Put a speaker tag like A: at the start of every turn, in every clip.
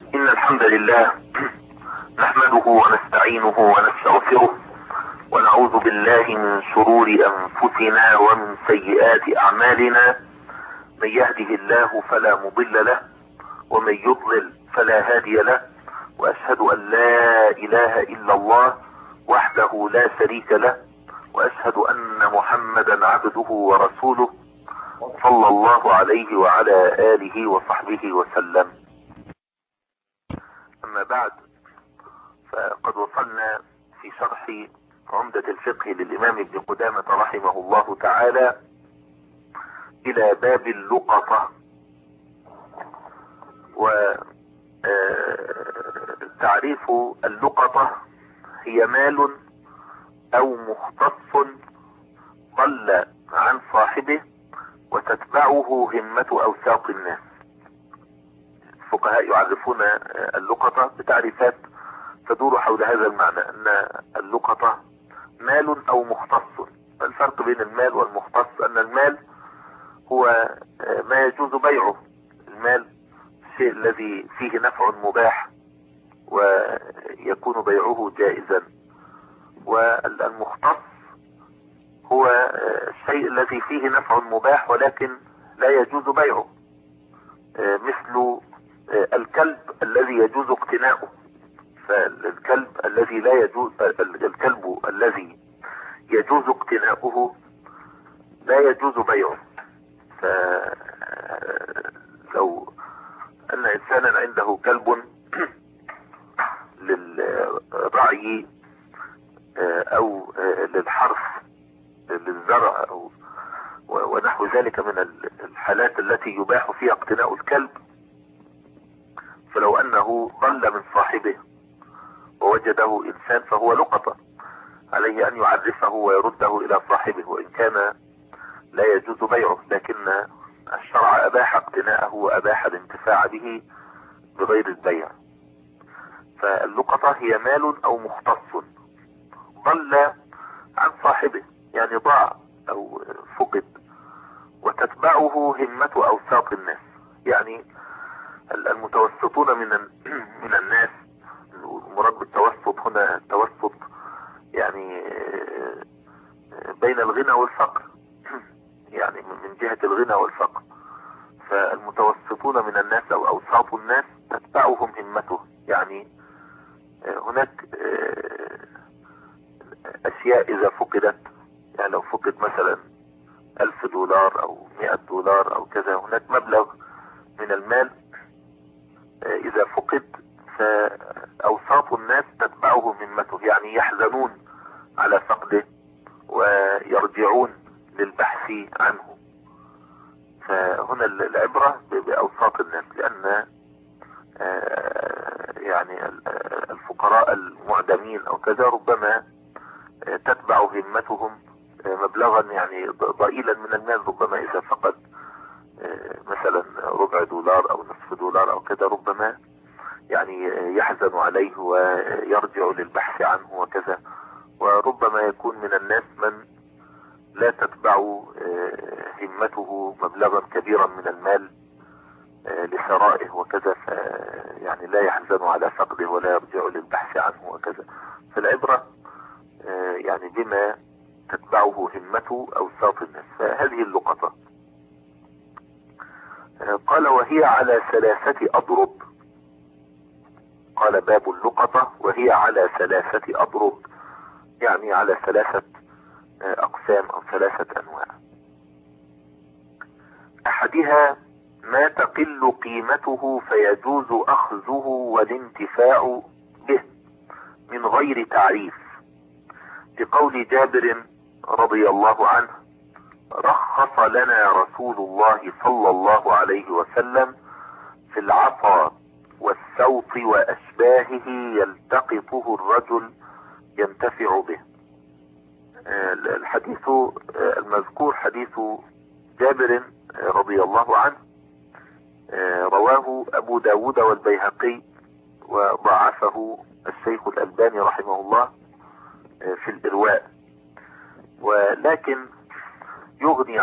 A: إن الحمد لله نحمده ونستعينه ونستغفره ونعوذ بالله من شرور أنفسنا ومن سيئات أعمالنا. من يهده الله فلا مضل له ومن يضلل فلا هادي له، وأشهد أن لا إله إلا الله وحده لا شريك له، وأشهد أن محمدا عبده ورسوله صلى الله عليه وعلى آله وصحبه وسلم. أما بعد، فقد وصلنا في شرح عمدة الفقه للإمام ابن قدامة رحمه الله تعالى إلى باب اللقطة. وتعريف اللقطة هي مال أو مختص ضل عن صاحبه وتتبعه همة أوساط الناس. الفقهاء يعرفون اللقطة بتعريفات تدور حول هذا المعنى، أن اللقطة مال أو مختص. الفرق بين المال والمختص أن المال هو ما يجوز بيعه. المال الشيء الذي فيه نفع مباح ويكون بيعه جائزا، والمختص هو الشيء الذي فيه نفع مباح ولكن لا يجوز بيعه، مثل الكلب الذي يجوز اقتناؤه. فالكلب الذي لا يجوز، الكلب الذي يجوز اقتناؤه لا يجوز بيعه. فلو ان انسانا عنده كلب للرعي او للحرث للزرع او ونحو ذلك من الحالات التي يباح فيها اقتناء الكلب، فلو انه ضل من صاحبه ووجده انسان فهو لقطة، عليه ان يعرفه ويرده الى صاحبه، وان كان لا يجوز بيعه، لكن الشرع اباح اقتناءه واباح الانتفاع به بغير البيع. فاللقطة هي مال او مختص ضل عن صاحبه، يعني ضاع او فقد، وتتبعه همة اوساط الناس، يعني المتوسطون من الناس. المراد بالتوسط هنا التوسط يعني بين الغنى والفقر، يعني من جهة الغنى والفقر. فالمتوسطون من الناس او اوساط الناس تتبعهم همته، يعني هناك اشياء اذا فقدت، يعني لو فقد مثلا $1000 او $100 او كذا، هناك مبلغ من المال اذا فقد فاوساط الناس تتبعه همته، يعني يحزنون على فقده ويرجعون للبحث عنه. فهنا العبرة باوساط الناس، لان يعني الفقراء المعدمين او كذا ربما تتبع همتهم مبلغا يعني ضئيلا من المال. ربما اذا فقد مثلا $0.25 او $0.5 او كذا، ربما يعني يحزن عليه ويرجع للبحث عنه وكذا. وربما يكون من الناس من لا تتبع همته مبلغا كبيرا من المال لثرائه وكذا، يعني لا يحزن على فقده ولا يرجع للبحث عنه وكذا. فالعبرة يعني بما تتبعه همته أوساط الناس. فهذه اللقطة قال وهي على 3 أضرب. قال باب اللقطة وهي على 3 أضرب، يعني على 3 أقسام أو 3 أنواع. أحدها ما تقل قيمته فيجوز أخذه والانتفاع به من غير تعريف، لقول جابر رضي الله عنه: رخص لنا رسول الله صلى الله عليه وسلم في العصا والسوط وأشباهه يلتقطه الرجل ينتفع به. الحديث المذكور حديث جابر رضي الله عنه، رواه أبو داود والبيهقي وضعفه الشيخ الألباني رحمه الله في الإرواء، ولكن يغني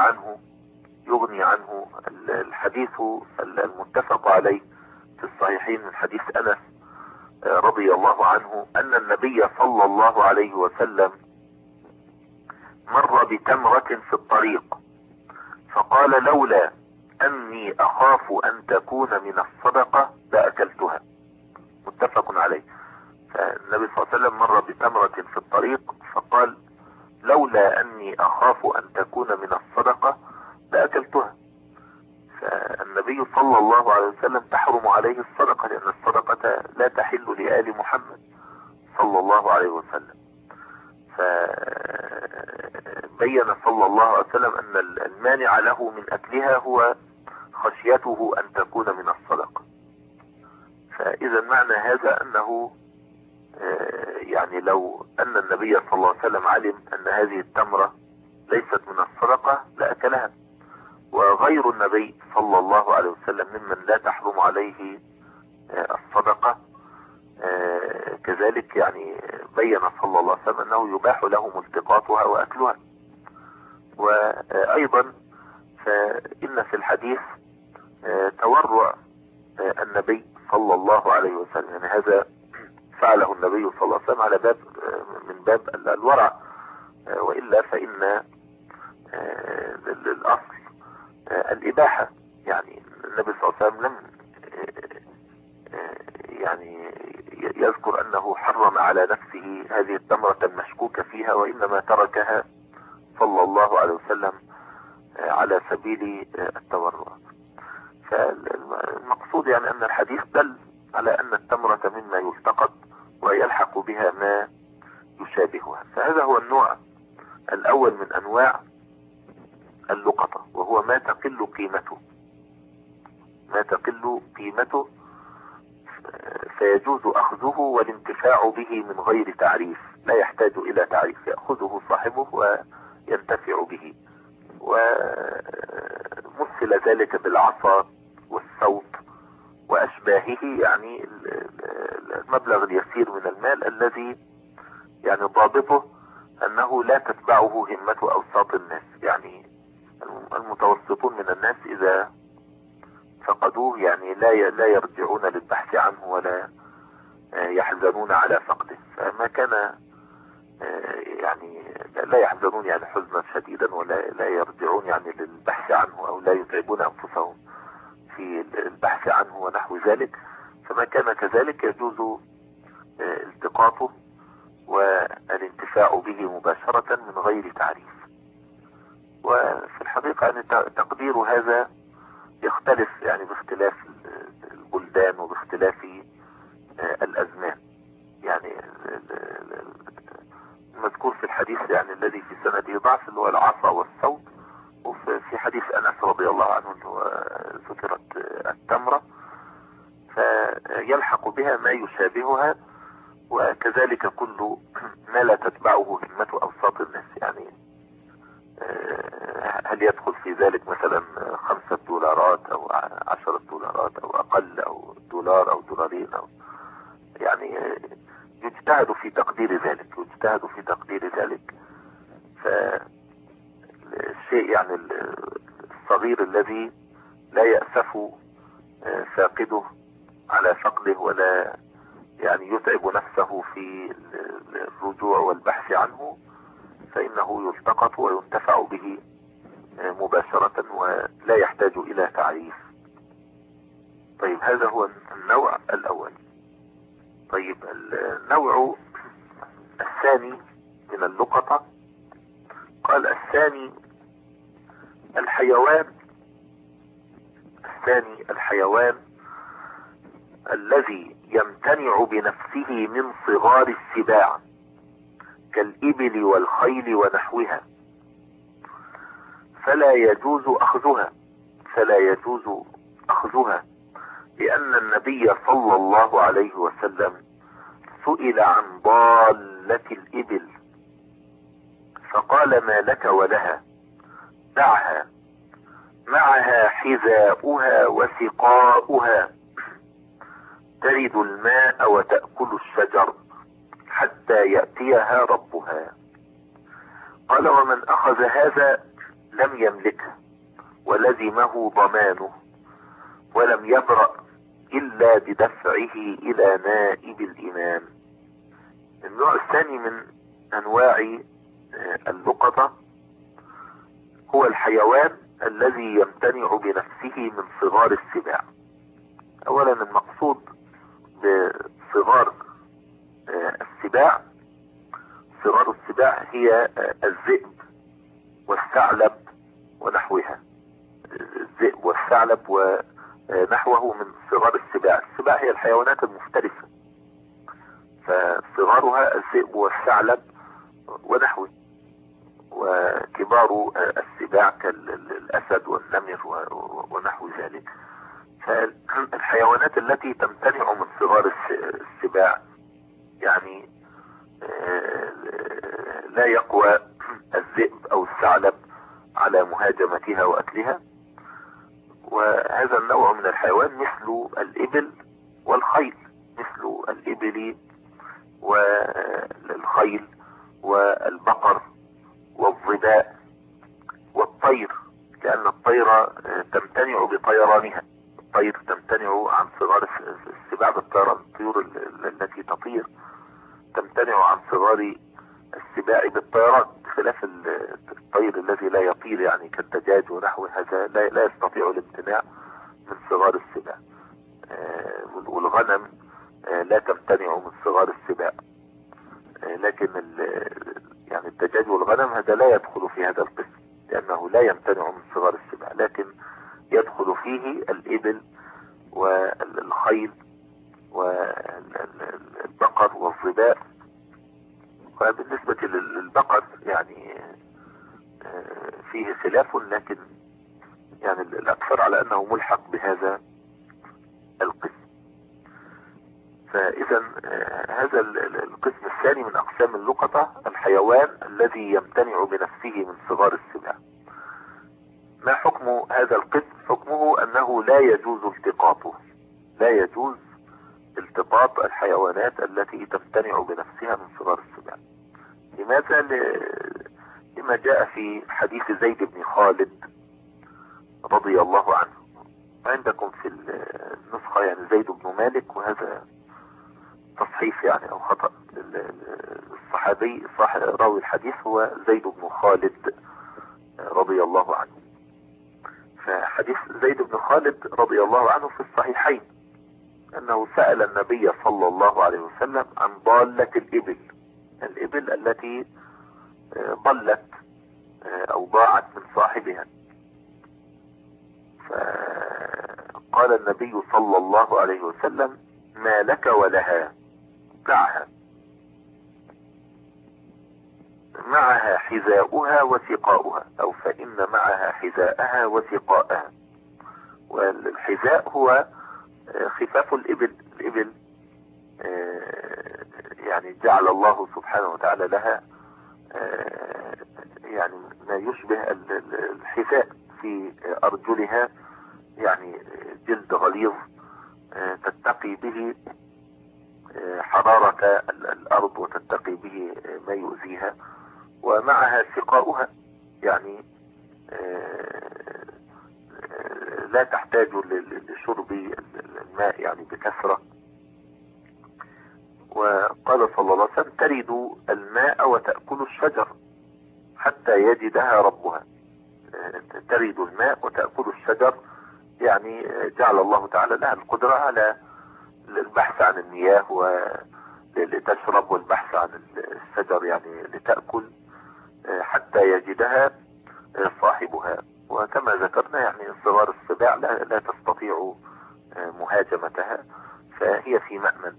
A: عنه الحديث المتفق عليه في الصحيحين من حديث النبي صلى الله عليه وسلم مر بتمرة في الطريق فقال لولا اني اخاف ان تكون من الصدقة لأكلتها. متفق عليه. فالنبي صلى الله عليه وسلم مر بتمرة في الطريق فقال لولا اني اخاف ان تكون من الصدقة لأكلتها. فالنبي صلى الله عليه وسلم تحرم عليه الصدقة لان الصدقة لا تحل لآل محمد صلى الله عليه وسلم. فبين صلى الله عليه وسلم ان المانع له من اكلها هو خشيته ان تكون من الصدقة. فاذا معنى هذا انه يعني لو ان النبي صلى الله عليه وسلم علم ان هذه التمرة ليست من الصدقة لأكلها. وغير النبي صلى الله عليه وسلم ممن لا تحرم عليه الصدقة كذلك يعني بين صلى الله عليه وسلم انه يباح لهم التقاطها واكلها. وايضا فان في الحديث تورع النبي صلى الله عليه وسلم، يعني هذا فعله النبي صلى الله عليه وسلم على باب من باب الورع، وإلا فإن الأصل الإباحة. يعني النبي صلى الله عليه وسلم لم يعني يذكر أنه حرم على نفسه هذه التمرة المشكوك فيها، وإنما تركها صلى الله عليه وسلم على سبيل التورع. فالمقصود يعني أن الحديث دل على أن التمرة مما يلتقط ويلحق بها ما يشابهها. فهذا هو النوع الأول من أنواع اللقطة، وهو ما تقل قيمته فيجوز أخذه والانتفاع به من غير تعريف، لا يحتاج إلى تعريف، يأخذه صاحبه وينتفع به. ومثل ذلك بالعصا والصوت وأشباهه، يعني المبلغ اليسير من المال الذي يعني ضابطه أنه لا تتبعه همة أوساط الناس. يعني المتوسطون من الناس إذا فقدوه يعني لا يرجعون للبحث عنه ولا يحزنون على فقده. فما كان يعني لا يحزنون يعني حزنا شديدا ولا يرجعون يعني للبحث عنه او لا يتعبون انفسهم في البحث عنه ونحو ذلك. فما كان كذلك يجوز التقاطه والانتفاع به مباشرة من غير تعريف. وفي الحقيقة يعني تقدير هذا يختلف يعني باختلاف البلدان وباختلاف الأزمان. يعني المذكور في الحديث يعني الذي في سنده ضعف اللي هو العصا والصوت، وفي حديث أنس رضي الله عنه اللي هو ذكرت التمرة، فيلحق بها ما يشابهها، وكذلك كل ما لا تتبعه همة أوساط الناس. يعني هل يدخل في ذلك مثلا $5 أو $10 أو أقل أو $1 أو $2 أو يعني يجتهد في تقدير ذلك. فالشيء يعني الصغير الذي لا يأسف فاقده على فقده ولا يعني يتعب نفسه في الرجوع والبحث عنه، فإنه يلتقط وينتفع به مباشرة ولا يحتاج إلى تعريف. طيب هذا هو النوع الأول. طيب النوع الثاني من اللقطة، قال الثاني الحيوان الذي يمتنع بنفسه من صغار السباع كالإبل والخيل ونحوها، فلا يجوز أخذها لأن النبي صلى الله عليه وسلم سئل عن ضالة الإبل فقال ما لك ولها، دعها معها حذاؤها وسقاؤها ترد الماء وتأكل الشجر حتى يأتيها ربها. قال ومن أخذ هذا لم يملكه ولزمه ضمانه ولم يبرأ إلا بدفعه إلى نائب الإمام. النوع الثاني من انواع اللقطة هو الحيوان الذي يمتنع بنفسه من صغار السباع. اولا المقصود بصغار السباع، صغار السباع هي الذئب والثعلب ونحوها. الذئب والثعلب ونحوه من صغار السباع. السباع هي الحيوانات المفترسة، فصغارها الذئب والثعلب ونحوه. وكبار السباع كالأسد والنمر ونحو ذلك. فالحيوانات التي تمتنع من صغار السباع يعني لا يقوى الذئب أو الثعلب على مهاجمتها وأكلها. وهذا النوع من الحيوان مثل الإبل والخيل، مثل الإبل والخيل والبقر والظباء والطير، لأن الطير تمتنع بطيرانها. الطير تمتنع عن صغار السباع بالطيران. الطيور التي تطير تمتنع عن صغار السباع بالطيران، بخلاف الطير الذي لا يطير يعني كالدجاج ونحو هذا لا يستطيع الامتناع من صغار السباع. والغنم لا تمتنع من صغار السباع، لكن يعني الدجاج والغنم هذا لا يدخل في هذا القسم، لأنه لا يمتنع من صغار السباع، لكن يدخل فيه الإبل والخيل والبقر والظباء. وبالنسبة للبقر يعني فيه خلاف، لكن يعني الأكثر على أنه ملحق بهذا القسم. فإذا هذا القسم الثاني من أقسام اللقطة الحيوان الذي يمتنع بنفسه من صغار السباع. ما حكم هذا القسم؟ حكمه أنه لا يجوز التقاطه، لا يجوز التقاط الحيوانات التي تمتنع بنفسها من صغار السباع. لماذا؟ لما جاء في حديث زيد بن خالد رضي الله عنه. عندكم في النسخة يعني زيد بن مالك، وهذا تصحيف يعني او خطأ. الصحابي راوي الحديث هو زيد بن خالد رضي الله عنه. فحديث زيد بن خالد رضي الله عنه في الصحيحين انه سأل النبي صلى الله عليه وسلم عن ضالة الابل التي ضلت او ضاعت من صاحبها. فقال النبي صلى الله عليه وسلم: ما لك ولها، معها حذاؤها وسقاؤها، او فإن معها حذاءها وسقاءها. والحذاء هو خفاف الإبل يعني جعل الله سبحانه وتعالى لها يعني ما يشبه الحذاء في أرجلها، يعني جلد غليظ تتقي به حرارة الأرض وتتقي به ما يؤذيها. ومعها سقاؤها يعني لا تحتاج لشرب الماء يعني بكثرة. وقال صلى الله عليه وسلم: ترد الماء وتأكل الشجر حتى يجدها ربها. ترد الماء وتأكل الشجر يعني جعل الله تعالى لها القدرة على البحث عن المياه ولتشرب، والبحث عن الشجر يعني لتأكل حتى يجدها صاحبها. وكما ذكرنا يعني صغار السباع لا تستطيع مهاجمتها، فهي في مأمن.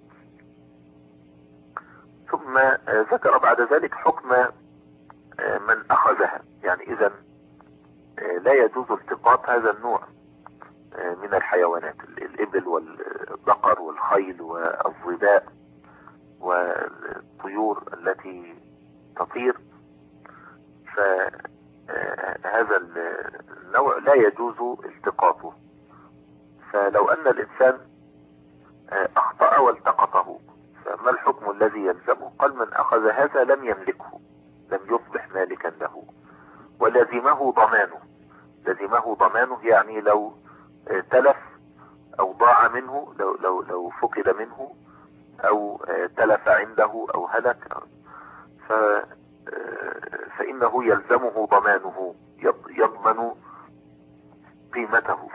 A: ثم ذكر بعد ذلك حكم من أخذها. يعني إذا لا يجوز التقاط هذا النوع من الحيوانات، الإبل والبقر والخيل والظباء والطيور التي تطير. فهذا النوع لا يجوز التقاطه. فلو أن الإنسان أخطأ والتقطه فما الحكم الذي يلزمه؟ قال: من أخذ هذا لم يملكه، لم يصبح مالكا له، ولزمه ضمانه. يعني لو تلف أو ضاع منه، لو فقد منه أو تلف عنده أو هلك فإنه يلزمه ضمانه، يضمن قيمته.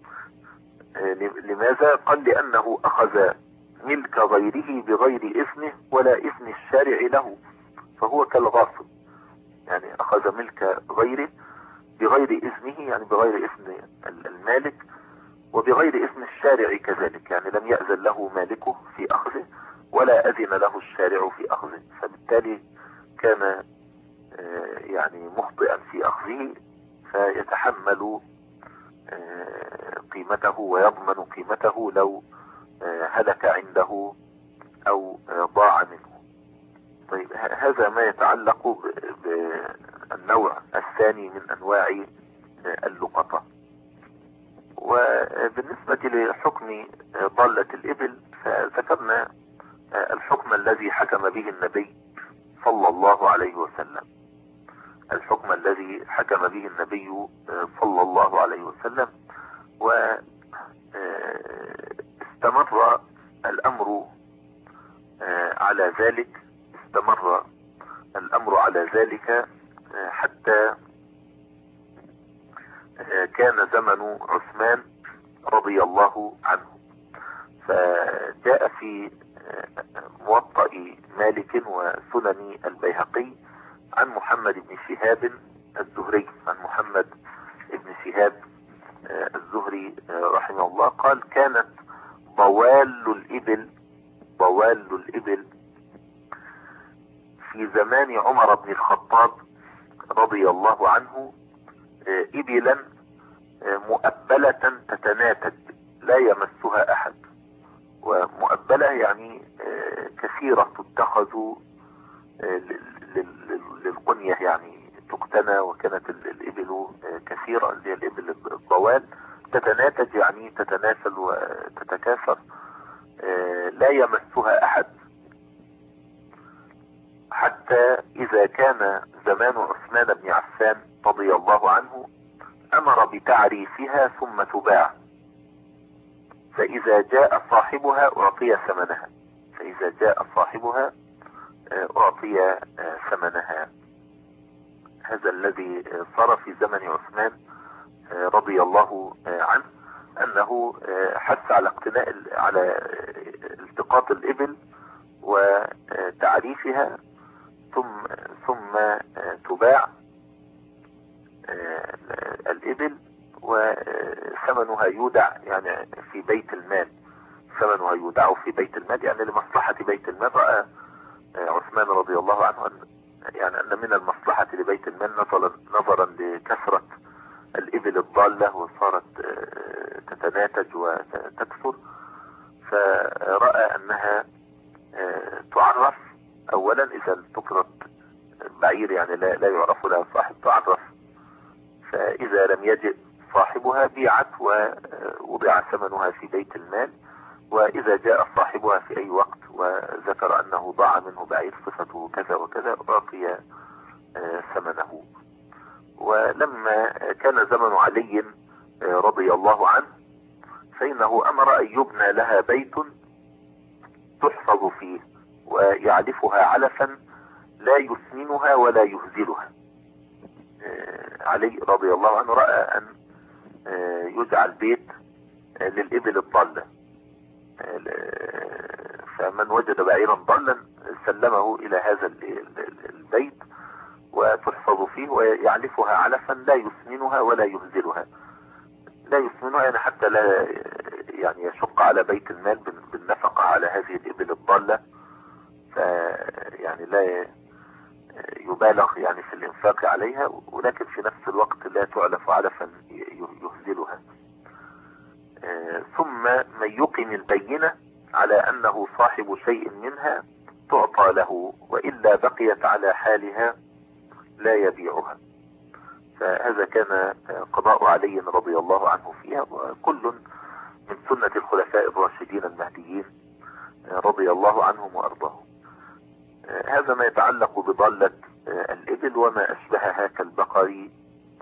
A: لماذا؟ قال لأنه أخذ ملك غيره بغير إذنه ولا إذن الشارع له، فهو كالغاصب، يعني أخذ ملك غيره بغير إذنه، يعني بغير إذن المالك وبغير إذن الشارع كذلك، يعني لم يأذن له مالكه في أخذه ولا أذن له الشارع في أخذه، فبالتالي كان يعني مخطئا في أخذه، فيتحمل قيمته ويضمن قيمته لو هلك عنده أو ضاع منه. طيب هذا ما يتعلق بالنوع الثاني من أنواع اللقطة. وبالنسبة لحكم ضالة الإبل فذكرنا الحكم الذي حكم به النبي صلى الله عليه وسلم، الحكم الذي حكم به النبي صلى الله عليه وسلم، واستمر الأمر على ذلك، استمر الأمر على ذلك حتى كان زمن عثمان رضي الله عنه. فجاء في موطأ مالك وسنن البيهقي عن محمد بن شهاب الزهري، عن محمد بن شهاب الزهري رحمه الله قال: كانت ضوال الإبل في زمان عمر بن الخطاب رضي الله عنه إبلا مؤبلة تتناتج لا يمسها أحد. ومؤبلة يعني كثيرة تتخذ للقنية، يعني تقتنى، وكانت الإبل كثيرة، اللي هي الإبل الضوال، تتناتج يعني تتناسل وتتكاثر لا يمسها أحد، حتى إذا كان زمان عثمان بن عفان رضي الله عنه أمر بتعريفها ثم تباع، فإذا جاء صاحبها أعطي ثمنها، فإذا جاء صاحبها أعطي ثمنها. هذا الذي صار في زمن عثمان رضي الله عنه، أنه حث على على التقاط الإبل وتعريفها ثم تباع الإبل، وثمنها يودع يعني في بيت المال، ثمنها يودع في بيت المال، يعني لمصلحة بيت المال. رأى عثمان رضي الله عنه أن من المصلحة لبيت المال نظرا لكثرة الإبل الضالة وصارت تتناتج وتكثر، فرأى أنها تعرف أولا، إذا التقرط بعير يعني لا يعرف لها صاحب تعرف، فإذا لم يجئ صاحبها بيعت ووضع ثمنها في بيت المال، وإذا جاء صاحبها في أي وقت وذكر أنه ضاع منه بعير صفته كذا وكذا أعطي ثمنه. ولما كان زمن علي رضي الله عنه فإنه أمر أن يبنى لها بيت تحفظ فيه ويعلفها علفا لا يثمنها ولا يهزلها. علي رضي الله عنه رأى أن يجعل بيت للإبل الضالة، فمن وجد بعيرا ضالا سلمه إلى هذا البيت وتحفظ فيه ويعلفها علفا لا يثمنها ولا يهزلها. لا يثمنها يعني حتى لا يعني يشق على بيت المال بالنفقة على هذه الإبل الضالة، فيعني لا يبالغ يعني في الإنفاق عليها، ولكن في نفس الوقت لا تعلف علفا يهزلها. ثم من يقم البينة على أنه صاحب شيء منها تعطى له، وإلا بقيت على حالها لا يبيعها. فهذا كان قضاء علي رضي الله عنه فيها، وكل من سنة الخلفاء الراشدين المهديين رضي الله عنهم وأرضاهم. هذا ما يتعلق بضالة الإبل وما أشبهها كالبقر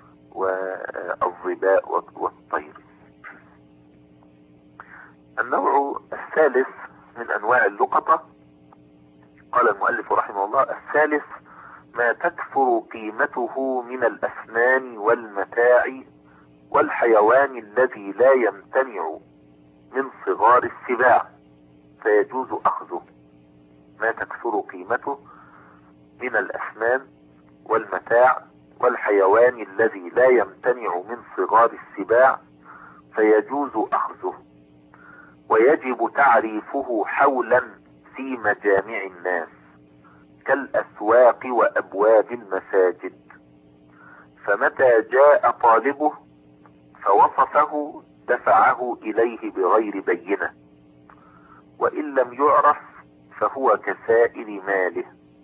A: والظباء والطير. النوع الثالث من أنواع اللقطة قال المؤلف رحمه الله: الثالث ما تكثر قيمته من الأثمان والمتاع والحيوان الذي لا يمتنع من صغار السباع فيجوز أخذه. ما تكثر قيمته من الأثمان والمتاع والحيوان الذي لا يمتنع من صغار السباع فيجوز أخذه، ويجب تعريفه حولا في مجامع الناس كالأسواق وأبواب المساجد، فمتى جاء طالبه فوصفه دفعه إليه بغير بينة، وإن لم يعرف فهو كسائر ماله،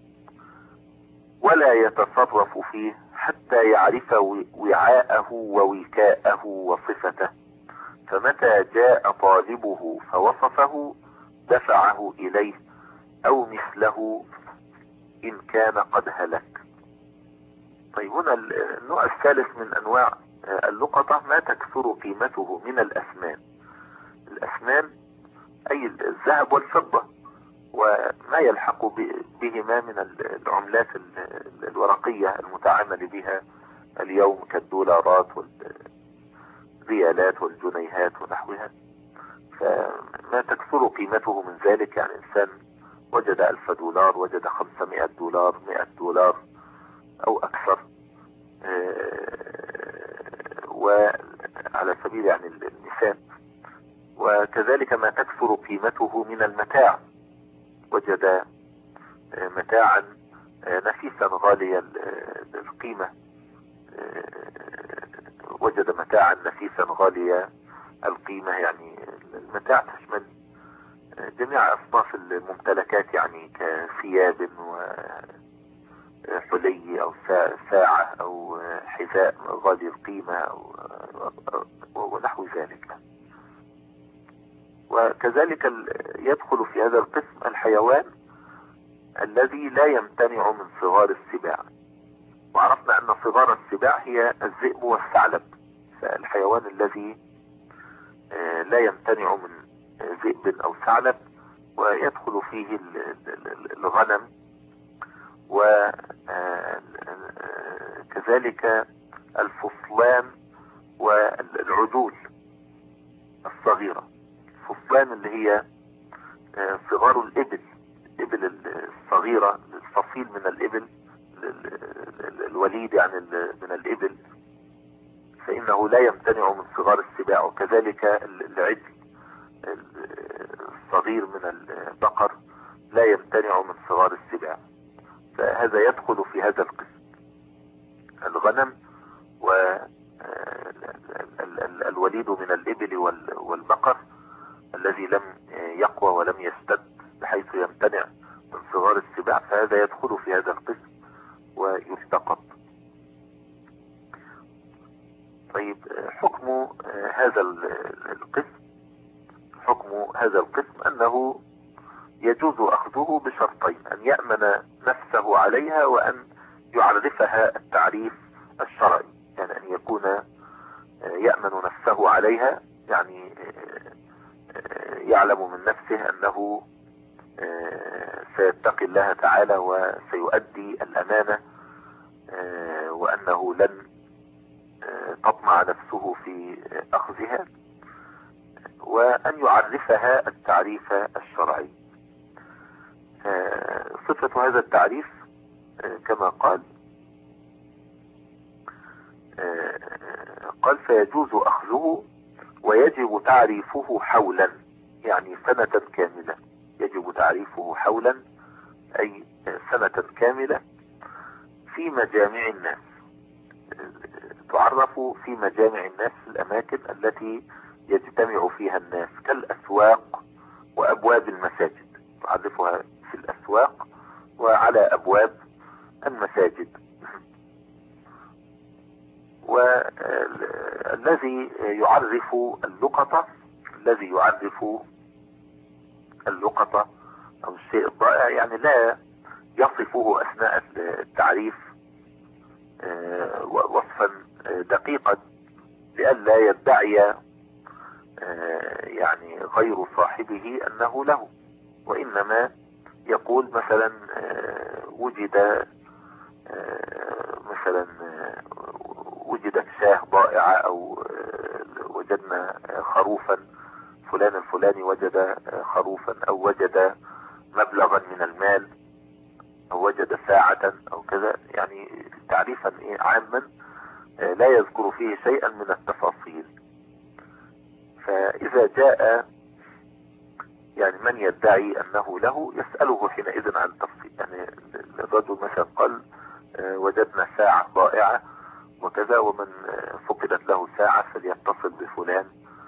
A: ولا يتصرف فيه حتى يعرف وعاءه ووكاءه وصفته، فمتى جاء طالبه فوصفه دفعه إليه أو مثله إن كان قد هلك. طيب هنا النوع الثالث من أنواع اللقطة ما تكثر قيمته من الأثمان. الأثمان أي الذهب والفضة وما يلحق بهما من العملات الورقية المتعامل بها اليوم كالدولارات والريالات والجنيهات ونحوها. فما تكثر قيمته من ذلك، يعني إنسان وجد $1000 وجد $500 $100 أو أكثر، وعلى سبيل يعني المثال. وكذلك ما تكثر قيمته من المتاع، وجد متاعا نفيسا غاليا القيمة، وجد متاعا نفيسا غاليا القيمة، يعني المتاع تشمل جميع أصناف الممتلكات، يعني كثياب وحلي أو ساعة أو حذاء غالي القيمة ونحو ذلك. وكذلك يدخل في هذا القسم الحيوان الذي لا يمتنع من صغار السباع، وعرفنا أن صغار السباع هي الذئب والثعلب. فالحيوان الذي لا يمتنع من ذئب أو ثعلب ويدخل فيه الغنم، وكذلك الفصلان والعدول الصغيرة. الفصلان اللي هي صغار الإبل الصغيرة، الفصيل من الإبل، الوليد يعني من الإبل، فإنه لا يمتنع من صغار السباع. وكذلك العجل الصغير من البقر لا يمتنع من صغار السباع، فهذا يدخل في هذا القسم. الغنم والوليد من الإبل والبقر الذي لم يقوى ولم يشتد بحيث يمتنع من صغار السباع، فهذا يدخل في هذا القسم ويلتقط. طيب حكم هذا القسم أنه يجوز أخذه بشرطين: أن يأمن نفسه عليها، وأن يعرفها التعريف الشرعي. يعني أن يكون يأمن نفسه عليها، يعني يعلم من نفسه أنه سيتقي الله تعالى وسيؤدي الأمانة، وأنه لن تطمع نفسه في أخذها، وأن يعرفها التعريف الشرعي. صفة هذا التعريف كما قال فيجوز أخذه ويجب تعريفه حولا، يعني سنة كاملة. يجب تعريفه حولا أي سنة كاملة في مجامع الناس، تعرف في مجامع الناس الأماكن التي يجتمع فيها الناس كالأسواق وأبواب المساجد، تعرفها في الأسواق وعلى أبواب المساجد. والذي يعرف اللقطة أو الشيء الضائع يعني لا يصفه أثناء التعريف وصفا دقيقا لئلا يدعي يعني غير صاحبه أنه له. وإنما يقول مثلا وجد مثلا وجدت شاة ضائعة، أو وجدنا خروفا، فلان الفلاني وجد خروفا، أو وجد مبلغا من المال، أو وجد ساعة أو كذا، يعني تعريفا عاما لا يذكر فيه شيئا من التفاصيل. فإذا جاء يعني من يدعي أنه له، يسأله حينئذ عن التفصيل. يعني الرجل مثلا قال وجدنا ساعة ضائعة وكذا، ومن فقدت له ساعة فليتصل بفلان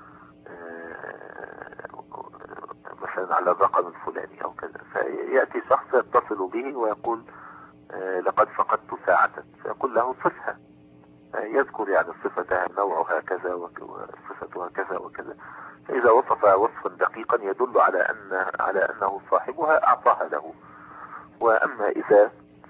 A: مثلا على الرقم الفلاني أو كذا. فيأتي شخص يتصل به ويقول لقد فقدت ساعة، فيقول له صفها، يذكر يعني صفتها، نوعها كذا وصفتها كذا وكذا. فإذا وصفها وصفا دقيقا يدل على أنه صاحبها أعطاها له. وأما إذا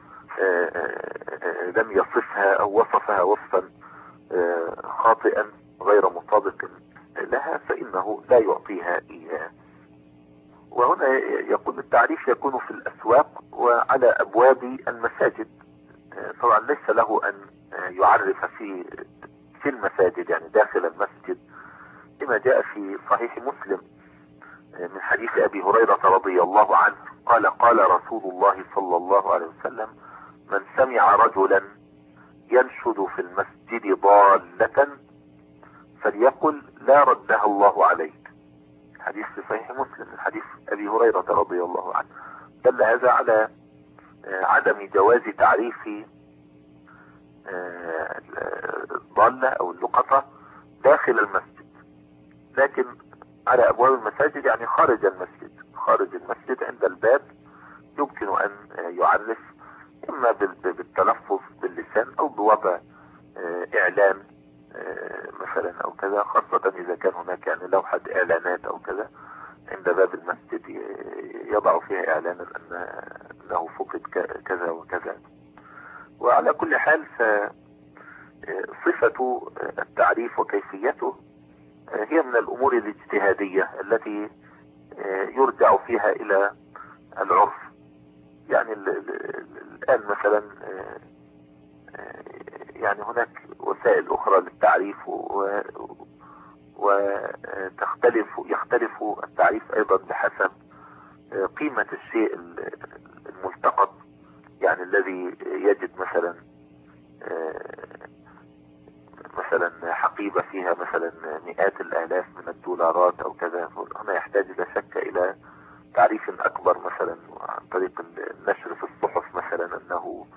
A: لم يصفها أو وصفها وصفا خاطئا غير مطابق لها فإنه لا يعطيها إياه. وهنا يقول التعريف يكون في الأسواق وعلى أبواب المساجد. طبعا ليس له أن يعرف في المساجد، يعني داخل المسجد، لما جاء في صحيح مسلم من حديث أبي هريرة رضي الله عنه قال قال رسول الله صلى الله عليه وسلم: من سمع رجلا ينشد في المسجد ضالة فليقل لا ردها الله عليك. حديث في صحيح مسلم من حديث أبي هريرة رضي الله عنه. دل هذا على عدم جواز تعريف الضالة أو اللقطة داخل المسجد، لكن على أبواب المساجد، يعني خارج المسجد. خارج المسجد عند الباب يمكن أن يعرف إما بالتلفظ باللسان أو بوضع إعلان مثلا أو كذا، خاصة إذا كان هناك يعني لوحة إعلانات أو كذا عند باب المسجد يضع فيها إعلانا أنه فقد كذا وكذا. وعلى كل حال فصفة التعريف وكيفيته هي من الأمور الاجتهادية التي يرجع فيها إلى العرف. يعني الآن مثلا يعني هناك وسائل أخرى للتعريف يختلف التعريف أيضا بحسب قيمة الشيء الملتقط. يعني الذي يجد مثلا حقيبة فيها مثلا مئات الآلاف من الدولارات أو كذا، هنا يحتاج لا شك إلى تعريف أكبر، مثلا عن طريق النشر في الصحف مثلا أنه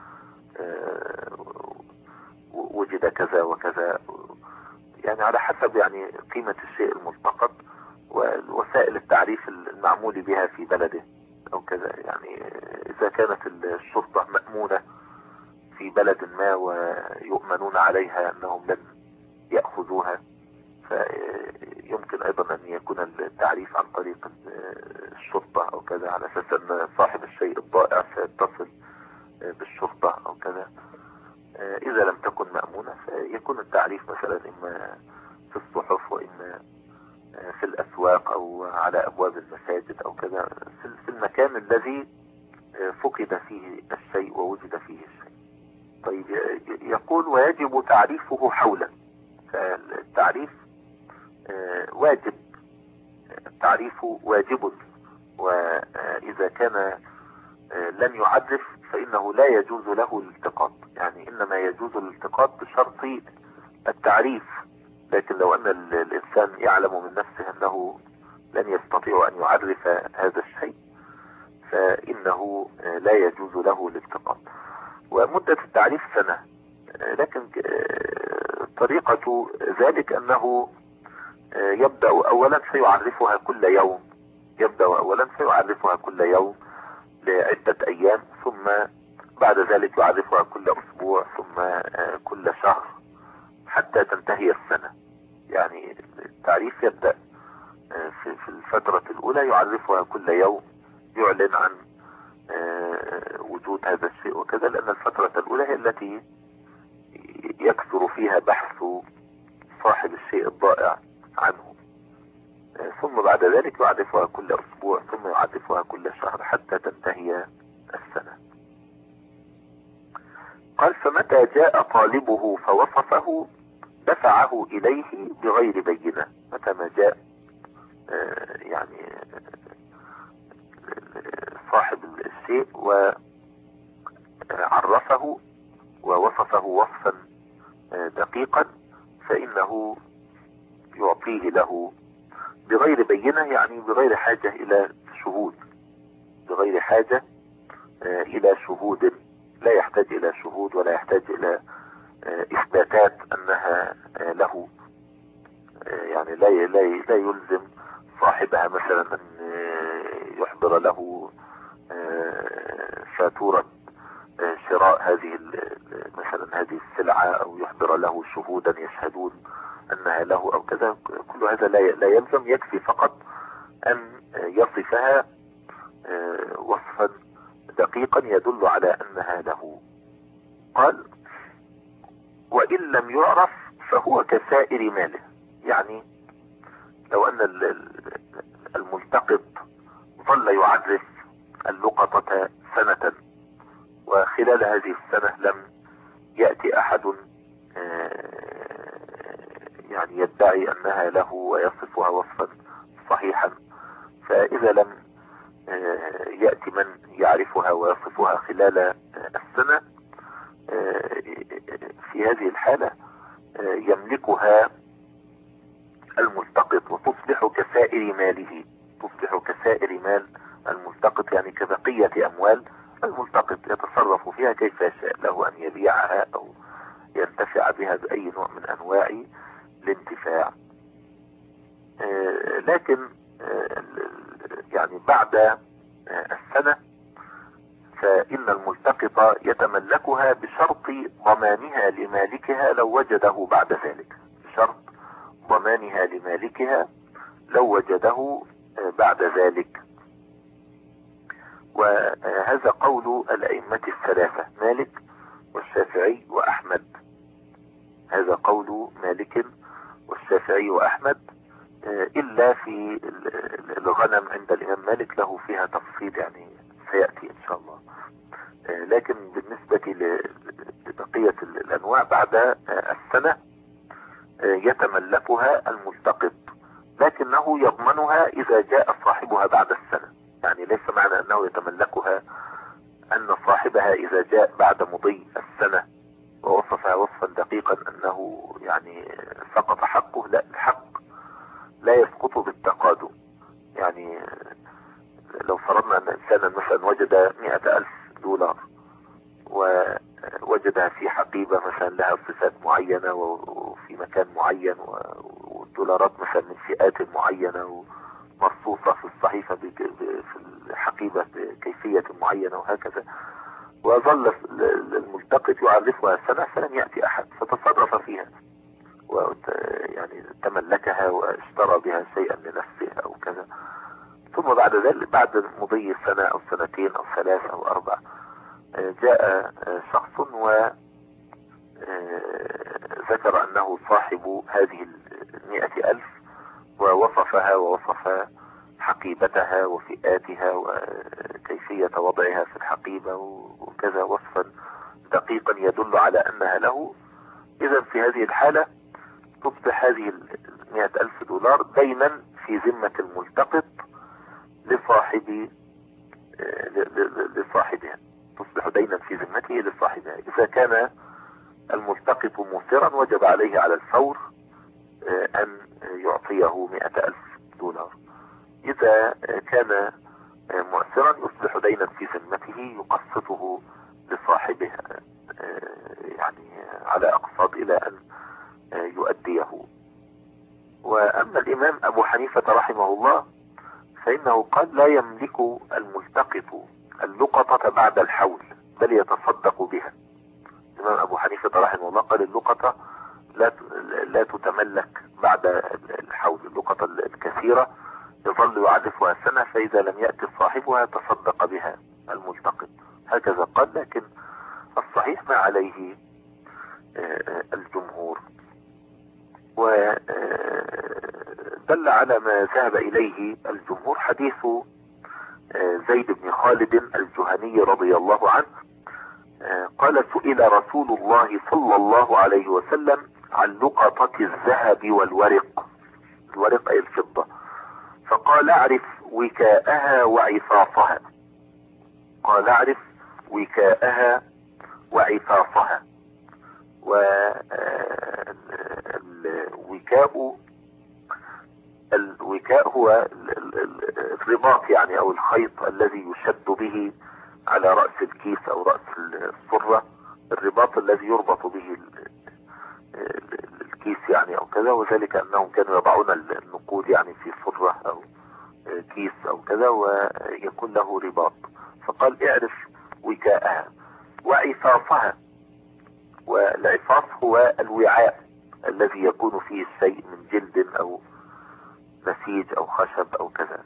A: وجد كذا وكذا، يعني على حسب يعني قيمة الشيء الملتقط ووسائل التعريف المعمول بها في بلده أو كذا. يعني إذا كانت الشرطة مأمونة في بلد ما ويؤمنون عليها أنهم لن يأخذوها، فيمكن أيضا أن يكون التعريف عن طريق الشرطة أو كذا، على أساس أن صاحب الشيء الضائع سيتصل بالشرطة أو كذا. إذا لم تكن مأمونة فيكون التعريف مثلا إما في الصحف وإما في الأسواق أو على أبواب المساجد أو كذا، في المكان الذي فقد فيه الشيء ووجد فيه الشيء. طيب، يقول ويجب تعريفه حولا. فالتعريف واجب، التعريف واجب، وإذا كان لن يعرف فإنه لا يجوز له الالتقاط. يعني إنما يجوز الالتقاط بشرط التعريف، لكن لو أن الإنسان يعلم من نفسه أنه لن يستطيع أن يعرف هذا الشيء فإنه لا يجوز له الالتقاط. ومدة التعريف سنة، لكن طريقة ذلك أنه يبدأ أولا فيعرفها كل يوم، لعدة أيام، ثم بعد ذلك يعرفها كل أسبوع، ثم كل شهر، حتى تنتهي السنة. يعني التعريف يبدأ في الفترة الأولى يعرفها كل يوم، يعلن عن وجود هذا الشيء وكذا، لأن الفترة الأولى هي التي يكثر فيها بحث صاحب الشيء الضائع عنه. ثم بعد ذلك يعرفها كل أسبوع، ثم يعرفها كل شهر حتى تنتهي السنة. قال: فمتى جاء طالبه فوصفه دفعه إليه بغير بينة. متى ما جاء يعني صاحب الشيء وعرفه ووصفه وصفا دقيقا فإنه يعطيه له بغير بينة، يعني بغير حاجة إلى شهود، بغير حاجة إلى شهود، لا يحتاج إلى شهود ولا يحتاج إلى إثباتات أنها له. يعني لا يلزم صاحبها مثلا أن يحضر له فاتورة شراء هذه مثلا هذه السلعة، أو يحضر له شهودا يشهدون أنها له أو كذا. كل هذا لا يلزم، يكفي فقط أن يصفها وصفا دقيقا يدل على أنها له. قال: وإن لم يعرف فهو كسائر ماله. يعني لو أن الملتقط ظل يعرف اللقطة سنة، وخلال هذه السنة لم يأتي أحد يعني يدعي أنها له ويصفها وصفا صحيحا، فإذا لم يأتي من يعرفها ويصفها خلال السنة، في هذه الحالة يملكها الملتقط وتصبح كسائر ماله، تصبح كسائر مال الملتقط، يعني كبقية أموال الملتقط يتصرف فيها كيف يشاء، له أن يبيعها أو ينتفع بها بأي نوع من أنواع الانتفاع. لكن يعني بعد السنة فإن الملتقط يتملكها بشرط ضمانها لمالكها لو وجده بعد ذلك، بشرط ضمانها لمالكها لو وجده بعد ذلك. وهذا قول الأئمة الثلاثة، مالك والشافعي وأحمد. هذا قول مالك والشافعي وأحمد، إلا في الغنم عند الإمام مالك له فيها تفصيل يعني سيأتي إن شاء الله. لكن بالنسبة لبقية الأنواع بعد السنة يتملكها الملتقط، لكنه يضمنها إذا جاء صاحبها بعد السنة. يعني ليس معنى أنه يتملكها أن صاحبها إذا جاء بعد مضي السنة ووصفها وصفا دقيقا أنه يعني سقط حقه. لا، الحق لا يسقط بالتقادم. يعني لو فرضنا أن إنسانا مثلا وجد $100,000 ووجدها في حقيبة مثلا لها صفات معينة وفي مكان معين، والدولارات مثلا من فئات معينة ومرصوصة في الصحيفة في الحقيبة بكيفية معينة وهكذا، وظل الملتقط يعرفها سنة فلم يأتي أحد فتصرف فيها يعني تملكها واشترى بها شيئا لنفسه أو كذا، ثم بعد ذلك بعد مضي سنة أو سنتين أو 3 أو 4 جاء شخص وذكر أنه صاحب هذه 100,000 ووصفها ووصف حقيبتها وفئاتها وكيفية وضعها في الحقيبة وكذا وصفا دقيقا يدل على أنها له. إذا في هذه الحالة تصبح هذه $100,000 دينا في ذمة الملتقط لصاحبها، تصبح دينا في ذمته لصاحبها. إذا كان الملتقط موسرا وجب عليه على الفور أن يعطيه $100,000. إذا كان مؤثرا يصبح دينا في ذمته يقسطه لصاحبها يعني على أقساط إلى أن يؤديه. وأما الإمام أبو حنيفة رحمه الله فإنه قال: لا يملك الملتقط اللقطة بعد الحول بل يتصدق بها. الإمام أبو حنيفة رحمه الله قال: اللقطة لا تتملك بعد الحول، اللقطة الكثيرة يظل يعرفها سنة، فإذا لم يأتي صاحبها تصدق بها الملتقط. هكذا قال، لكن الصحيح ما عليه الجمهور. ودليل دل على ما ذهب إليه الجمهور حديث زيد بن خالد الجهني رضي الله عنه. قال سئل رسول الله صلى الله عليه وسلم عن لقطة الذهب والورق، الورق أي الفضة، فقال اعرف وكاءها وعفافها. قال اعرف وكاءها وعفافها. الوكاء هو الرباط يعني او الخيط الذي يشد به على رأس الكيس او رأس الصرة، الرباط الذي يربط به الكيس يعني او كذا، وذلك انهم كانوا يضعون النقود يعني في صرة او كيس او كذا ويكون له رباط. فقال اعرف وكاءها وعفافها. والعفاف هو الوعاء الذي يكون فيه الشيء من جلد او نسيج او خشب او كذا.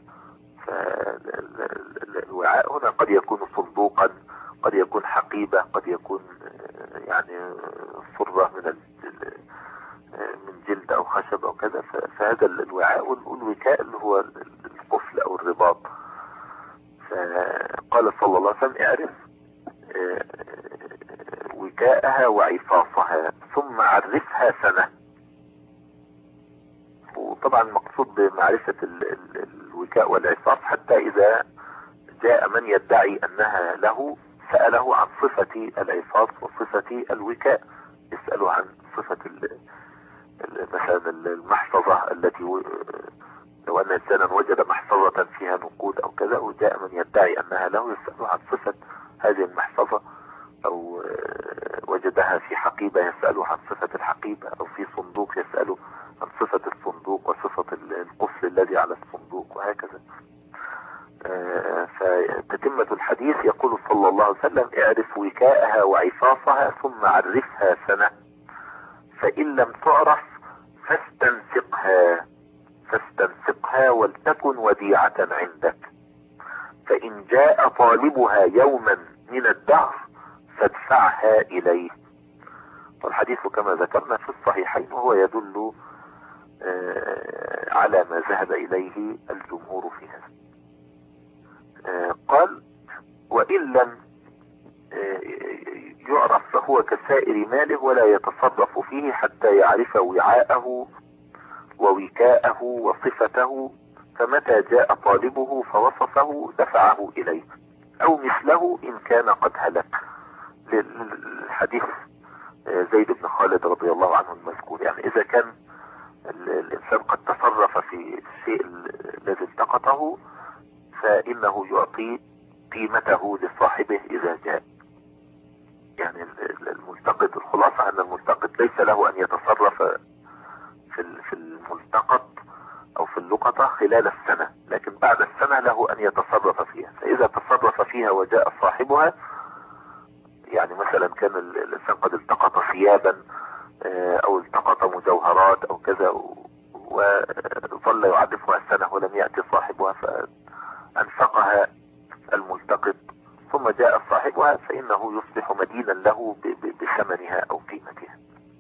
A: فالوعاء هنا قد يكون صندوقا، قد يكون حقيبة، قد يكون يعني صرة من جلد او خشب او كذا. فهذا الوعاء والوكاء اللي هو القفل او الرباط. فقال صلى الله عليه وسلم اعرف وكاءها وعفافها ثم عرفها سنة. وطبعا المقصود بمعرفة الوكاء والعفاف حتى إذا جاء من يدعي أنها له سأله عن صفة العفاف وصفة الوكاء، يسأله عن صفة مثلا المحفظة التي لو أن إنسانا وجد محفظة فيها نقود أو كذا وجاء من يدعي أنها له يسأله عن صفة هذه المحفظة، أو وجدها في حقيبة يسأله عن صفة الحقيبة، أو في صندوق يسأله عن صفة الصندوق وصفة القفل الذي على الصندوق وهكذا. فتتمة الحديث يقول صلى الله عليه وسلم اعرف وكاءها وعفافها ثم عرفها سنة، فإن لم تعرف فاستنسقها ولتكن وديعة عندك، فإن جاء طالبها يوما من الدهر فادفعها إليه. والحديث كما ذكرنا في الصحيحين وهو يدل على ما ذهب إليه الجمهور في هذا. قال وإن لم يعرف فهو كسائر ماله ولا يتصرف فيه حتى يعرف وعاءه ووكاءه وصفته، فمتى جاء طالبه فوصفه دفعه إليه أو مثله إن كان قد هلك. للحديث زيد بن خالد رضي الله عنه المذكور، يعني إذا كان الإنسان قد تصرف في الشيء الذي التقطه فإنه يعطي قيمته لصاحبه إذا جاء. يعني الملتقط، الخلاصة أن الملتقط ليس له أن يتصرف في الملتقط أو في اللقطة خلال السنة، لكن بعد السنة له أن يتصرف فيها. فإذا تصرف فيها وجاء صاحبها، يعني مثلا كان الإنسان قد التقط ثيابا أو التقط مجوهرات أو كذا وظل يعرفها السنة ولم يأتي صاحبها فأنفقها الملتقط ثم جاء صاحبها، فإنه يصبح مدينا له بثمنها أو قيمتها.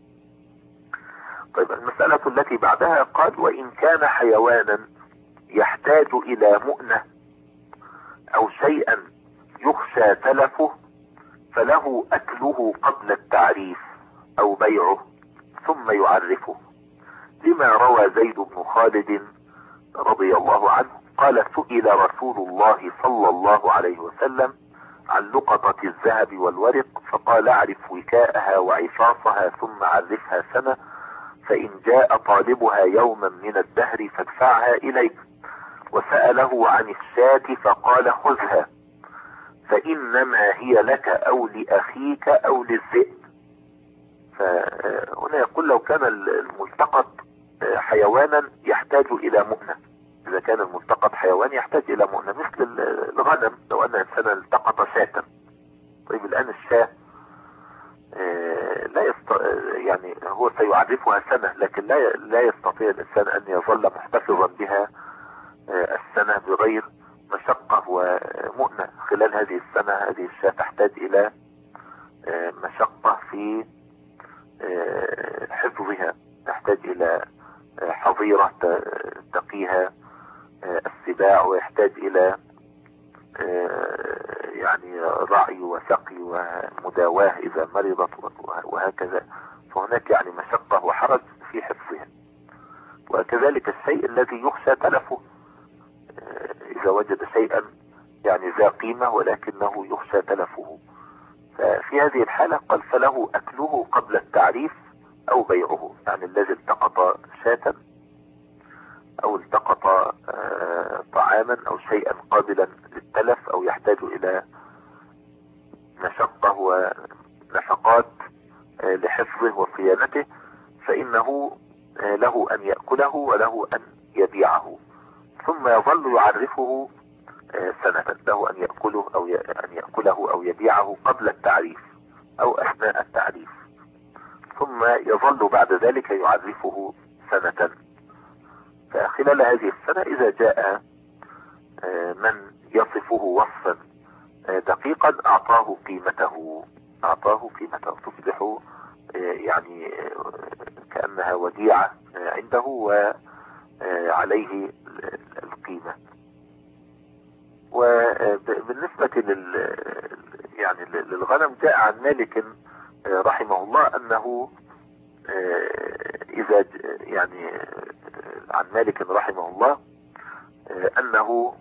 A: طيب المسألة التي بعدها قال وإن كان حيوانا يحتاج إلى مؤنة أو شيئا يخشى تلفه فله أكله قبل التعريف أو بيعه ثم يعرفه، لما روى زيد بن خالد رضي الله عنه قال سئل رسول الله صلى الله عليه وسلم عن لقطة الذهب والورق فقال اعرف وكاءها وعفافها ثم عرفها سنة، فإن جاء طالبها يوما من الدهر فادفعها إليك. وسأله عن الشاة فقال خذها فإنما هي لك أو لأخيك أو للذئب. فهنا يقول لو كان الملتقط حيوانا يحتاج إلى مؤنة، إذا كان الملتقط حيوان يحتاج إلى مؤنة مثل الغنم، لو أن إنسانا التقط شاة. طيب الآن الشاة يعني هو سيعرفها سنة، لكن لا يستطيع الإنسان أن يظل محتفظا بها السنة بغير مشقة ومؤنة. خلال هذه السنة هذه الشاة تحتاج إلى مشقة في حفظها، تحتاج إلى حظيرة فيها السباع، ويحتاج إلى يعني رعي وسقي ومداواة إذا مرضت وهكذا. فهناك يعني مشقة وحرج في حفظها. وكذلك الشيء الذي يخشى تلفه، إذا وجد شيئا يعني ذا قيمة ولكنه يخشى تلفه، ففي هذه الحالة قال فله أكله قبل التعريف أو بيعه. يعني الذي التقط شاة أو التقط طعاما أو شيئا قابلا للتلف أو يحتاج إلى مشقة ونفقات لحفظه وصيانته، فإنه له أن يأكله وله أن يبيعه، ثم يظل يعرفه سنة. له أن يأكله أو يبيعه قبل التعريف أو أثناء التعريف، ثم يظل بعد ذلك يعرفه سنة. فخلال هذه السنة إذا جاء من يصفه وصفا دقيقا أعطاه قيمته، تصبح يعني كأنها وديعة عنده وعليه القيمة. وبالنسبة يعني للغنم جاء عن مالك رحمه الله أنه إذا يعني عن مالك رحمه الله أنه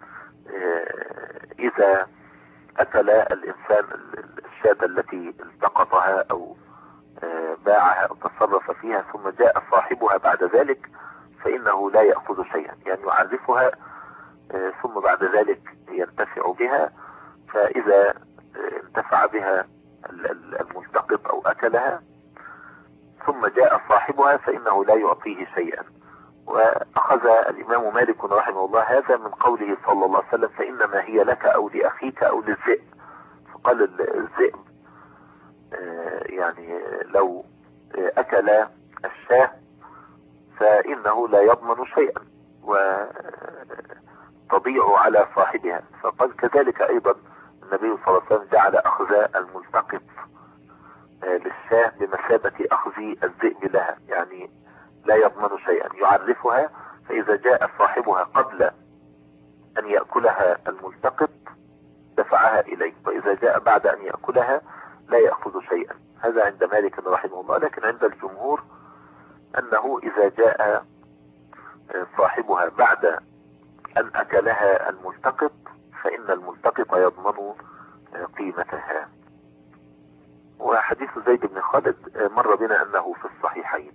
A: إذا أكل الإنسان الشاة التي التقطها أو باعها أو تصرف فيها ثم جاء صاحبها بعد ذلك فإنه لا يأخذ شيئا، يعني يعرفها ثم بعد ذلك ينتفع بها. فإذا انتفع بها الملتقط أو أكلها ثم جاء صاحبها فإنه لا يعطيه شيئا. وأخذ الإمام مالك رحمه الله هذا من قوله صلى الله عليه وسلم فإنما هي لك أو لأخيك أو للذئب. فقال الذئب يعني لو أكل الشاة فإنه لا يضمن شيئا وتضيع على صاحبها. فقال كذلك أيضا النبي صلى الله عليه وسلم جعل أخذ الملتقط للشاة بمثابة أخذ الذئب لها، يعني لا يضمن شيئا، يعرفها فإذا جاء صاحبها قبل أن يأكلها الملتقط دفعها إليه، وإذا جاء بعد أن يأكلها لا يأخذ شيئا. هذا عند مالك رحمه الله. لكن عند الجمهور أنه إذا جاء صاحبها بعد أن أكلها الملتقط فإن الملتقط يضمن قيمتها. وحديث زيد بن خالد مر بنا أنه في الصحيحين.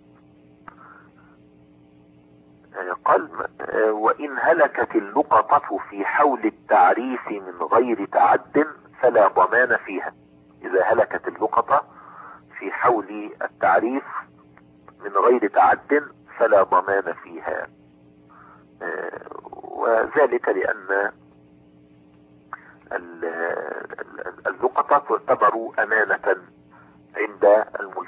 A: قال وإن هلكت اللقطة في حول التعريف من غير تعد فلا ضمان فيها. إذا هلكت اللقطة في حول التعريف من غير تعد فلا ضمان فيها، وذلك لأن اللقطة تعتبر أمانة عند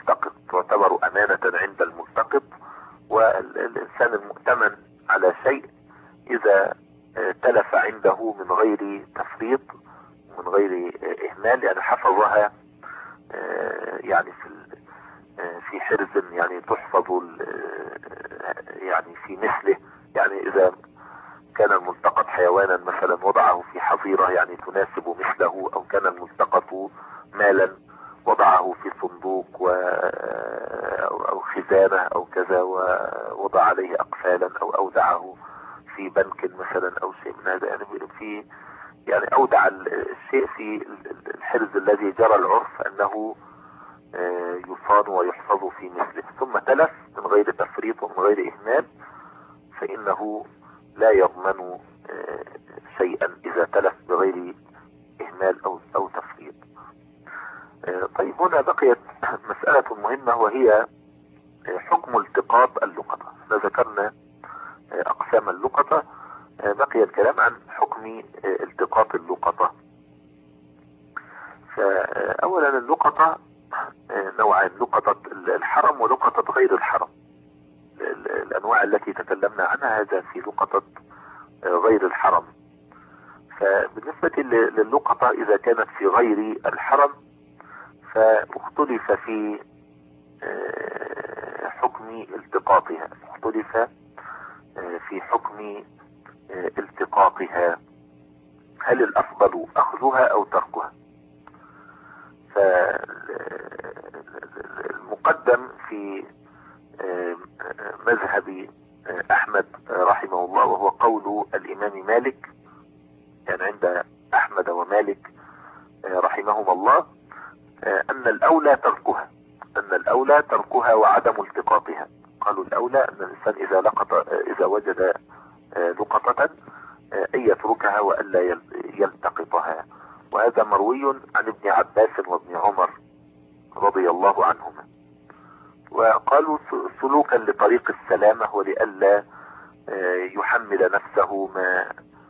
A: الملتقط، والإنسان المؤتمن على شيء إذا تلف عنده من غير تفريط من غير إهمال، يعني حفظها يعني في حرز يعني تحفظ يعني في مثله. يعني إذا كان الملتقط حيوانا مثلا وضعه في حظيرة يعني تناسب مثله، أو كان الملتقط مالا وضعه في صندوق أو خزانة أو كذا ووضع عليه أقفالا، أو أودعه في بنك مثلا أو شيء من هذا، يعني أودع الشيء في الحرز الذي جرى العرف أنه يصان ويحفظ في مثله، ثم تلف من غير تفريط ومن غير إهمال فإنه لا يضمن شيئا إذا تلف بغير إهمال أو تفريط. طيب هنا بقيت مسألة مهمة وهي حكم التقاط اللقطة. ذكرنا أقسام اللقطة، بقي الكلام عن حكم التقاط اللقطة. فأولا اللقطة نوعين: لقطة الحرم ولقطة غير الحرم. الأنواع التي تكلمنا عنها هذا في لقطة غير الحرم. فبالنسبة لللقطة إذا كانت في غير الحرم فاختلف في حكم التقاطها، اختلف في حكم التقاطها، هل الافضل اخذها او تركها؟ فالمقدم في مذهب احمد رحمه الله وهو قول الامام مالك، يعني عند احمد ومالك رحمهما الله، ان الاولى تركها، وعدم التقاطها. قالوا الاولى ان الانسان اذا وجد لقطة ان يتركها والا يلتقطها. وهذا مروي عن ابن عباس وابن عمر رضي الله عنهما. وقالوا سلوكا لطريق السلامة ولئلا يحمل نفسه ما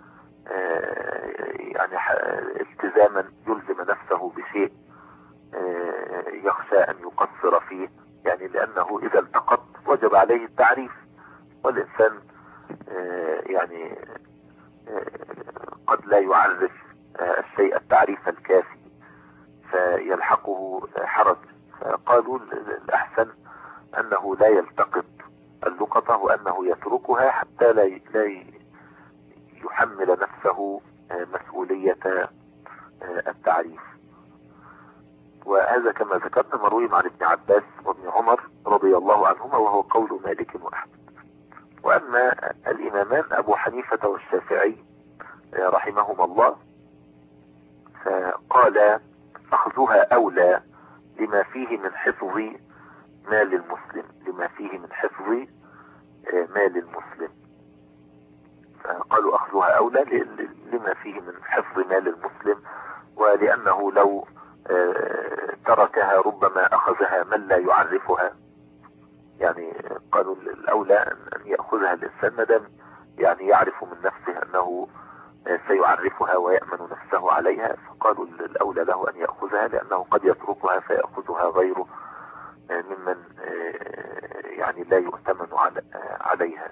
A: يعني التزاما يلزم نفسه بشيء يخشى ان يقصر فيه، يعني لانه اذا التقط وجب عليه التعريف، والانسان يعني قد لا يعرف الشيء التعريف الكافي فيلحقه حرج. فقالوا الأحسن أنه لا يلتقط اللقطة وأنه يتركها حتى لا يحمل نفسه مسؤولية التعريف. وهذا كما ذكرت مروي عن ابن عباس وابن عمر رضي الله عنهما وهو قول مالك وأحمد. وأما الإمامان أبو حنيفة والشافعي رحمهما الله فقال أخذها أولى لما فيه من حفظ مال المسلم، فقالوا أخذها أولى لما فيه من حفظ مال المسلم، ولأنه لو تركها ربما أخذها من لا يعرفها. يعني قالوا الأولى أن يأخذها الإنسان مدام يعني يعرف من نفسه أنه سيعرفها ويأمن نفسه عليها، فقالوا الأولى له أن يأخذها لأنه قد يتركها فيأخذها غيره ممن يعني لا يؤتمن عليها.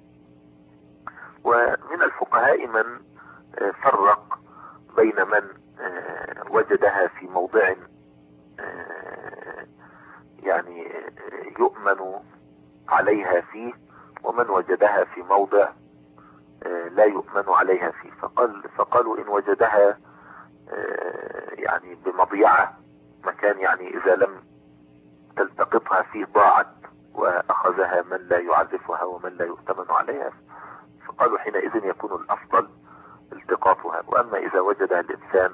A: ومن الفقهاء من فرق بين من وجدها في موضع يعني يؤمن عليها فيه، ومن وجدها في موضع لا يؤمن عليها فيه. فقالوا إن وجدها يعني بمضيعة، مكان يعني إذا لم تلتقطها فيه ضاعت وأخذها من لا يعرفها ومن لا يؤتمن عليها، فقالوا حينئذ يكون الأفضل التقاطها. وأما إذا وجدها الإنسان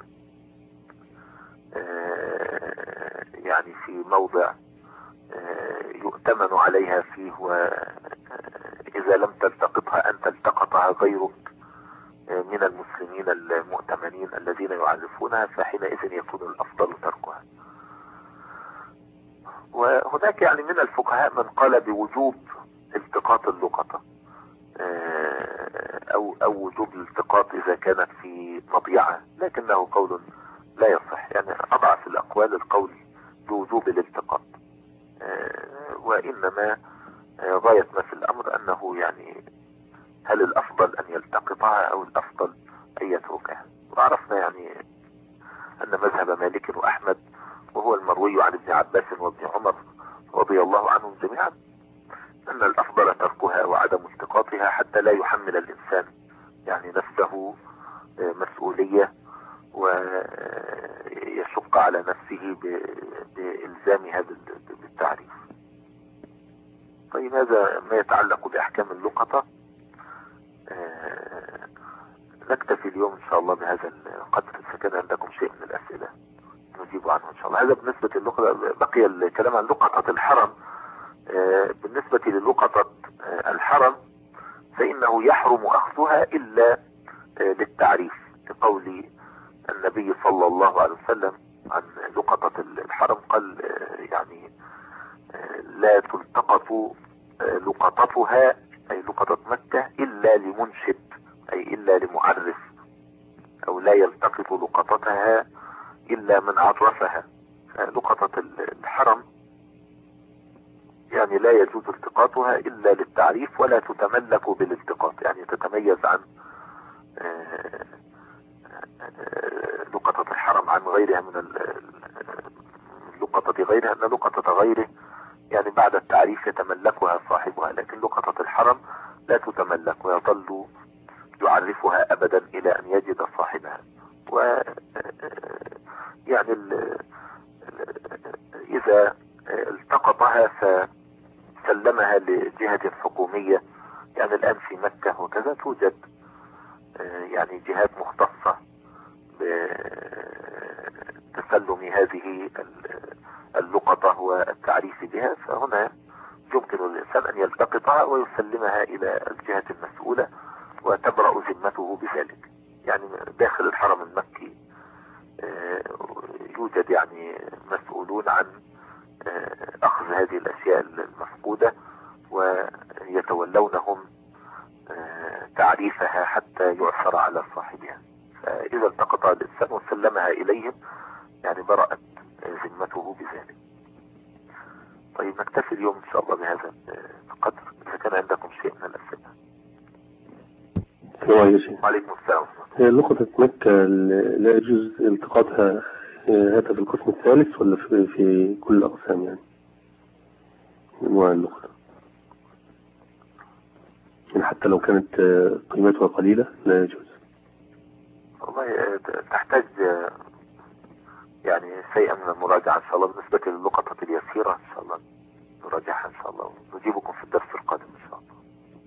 A: يعني في موضع يؤتمن عليها فيه، وإذا لم تلتقطها أنت التقطها غيرك من المسلمين المؤتمنين الذين يعرفونها، فحينئذ يكون الأفضل تركها. وهناك يعني من الفقهاء من قال بوجوب التقاط اللقطة أو وجوب الالتقاط إذا كانت في مضيعة، لكنه قول لا يصح. يعني أضعف الأقوال القول بوجوب الالتقاط، وإنما غاية ما في الأمر أنه يعني هل الأفضل أن يلتقطها أو الأفضل أن يتركها. وعرفنا يعني أن مذهب مالك وأحمد وهو المروي عن ابن عباس وابن عمر رضي الله عنهم جميعا أن الأفضل تركها وعدم التقاطها حتى لا يحمل الإنسان يعني نفسه مسؤولية ويشق على نفسه بإلزامها بالتعريف. طيب هذا ما يتعلق بأحكام اللقطة. نكتفي اليوم إن شاء الله بهذا القدر. إذا كان عندكم شيء من الأسئلة نجيب عنه إن شاء الله. هذا بالنسبة للقطة. بقي الكلام عن لقطة الحرم. بالنسبة للقطة الحرم فإنه يحرم أخذها إلا للتعريف، لقول النبي صلى الله عليه وسلم عن لقطة الحرم قال يعني لا تلتقط لقطتها أي لقطة مكة إلا لمنشد أي إلا لمعرف، أو لا يلتقط لقطتها إلا من عرفها. لقطة الحرم يعني لا يجوز التقاطها إلا للتعريف ولا تتملك بالالتقاط، يعني تتميز عن لقطة الحرم عن غيرها من لقطة غيرها، أن لقطة غيره يعني بعد التعريف يتملكها صاحبها، لكن لقطة الحرم لا تتملك ويظل يعرفها أبدا إلى أن يجد صاحبها. و يعني إذا التقطها فسلمها لجهة حكومية، يعني الآن في مكة وكذا توجد يعني جهات مختصة بتسلم هذه اللقطة والتعريف بها، فهنا يمكن للإنسان أن يلتقطها ويسلمها إلى الجهة المسؤولة وتبرأ ذمته بذلك. يعني داخل الحرم المكي يوجد يعني مسؤولون عن أخذ هذه الأشياء المفقودة ويتولونهم تعريفها حتى يعثر على صاحبها. فإذا التقطها الإنسان وسلمها إليهم يعني برأت ذمته بذلك. طيب نكتفي اليوم إن شاء الله بهذا القدر. إذا كان عندكم شيء من الأسئلة. وعليكم السلام.
B: هي لقطة مكة لا يجوز التقاطها هذا في القسم الثالث ولا في كل الأقسام يعني أنواع اللقطة؟ يعني حتى لو كانت قيمتها قليلة لا يجوز؟
A: والله تحتاج يعني شيئا من المراجعة إن شاء الله بالنسبة للقطة اليسيرة. إن شاء الله نراجعها إن شاء الله ونجيبكم في الدرس القادم إن شاء الله.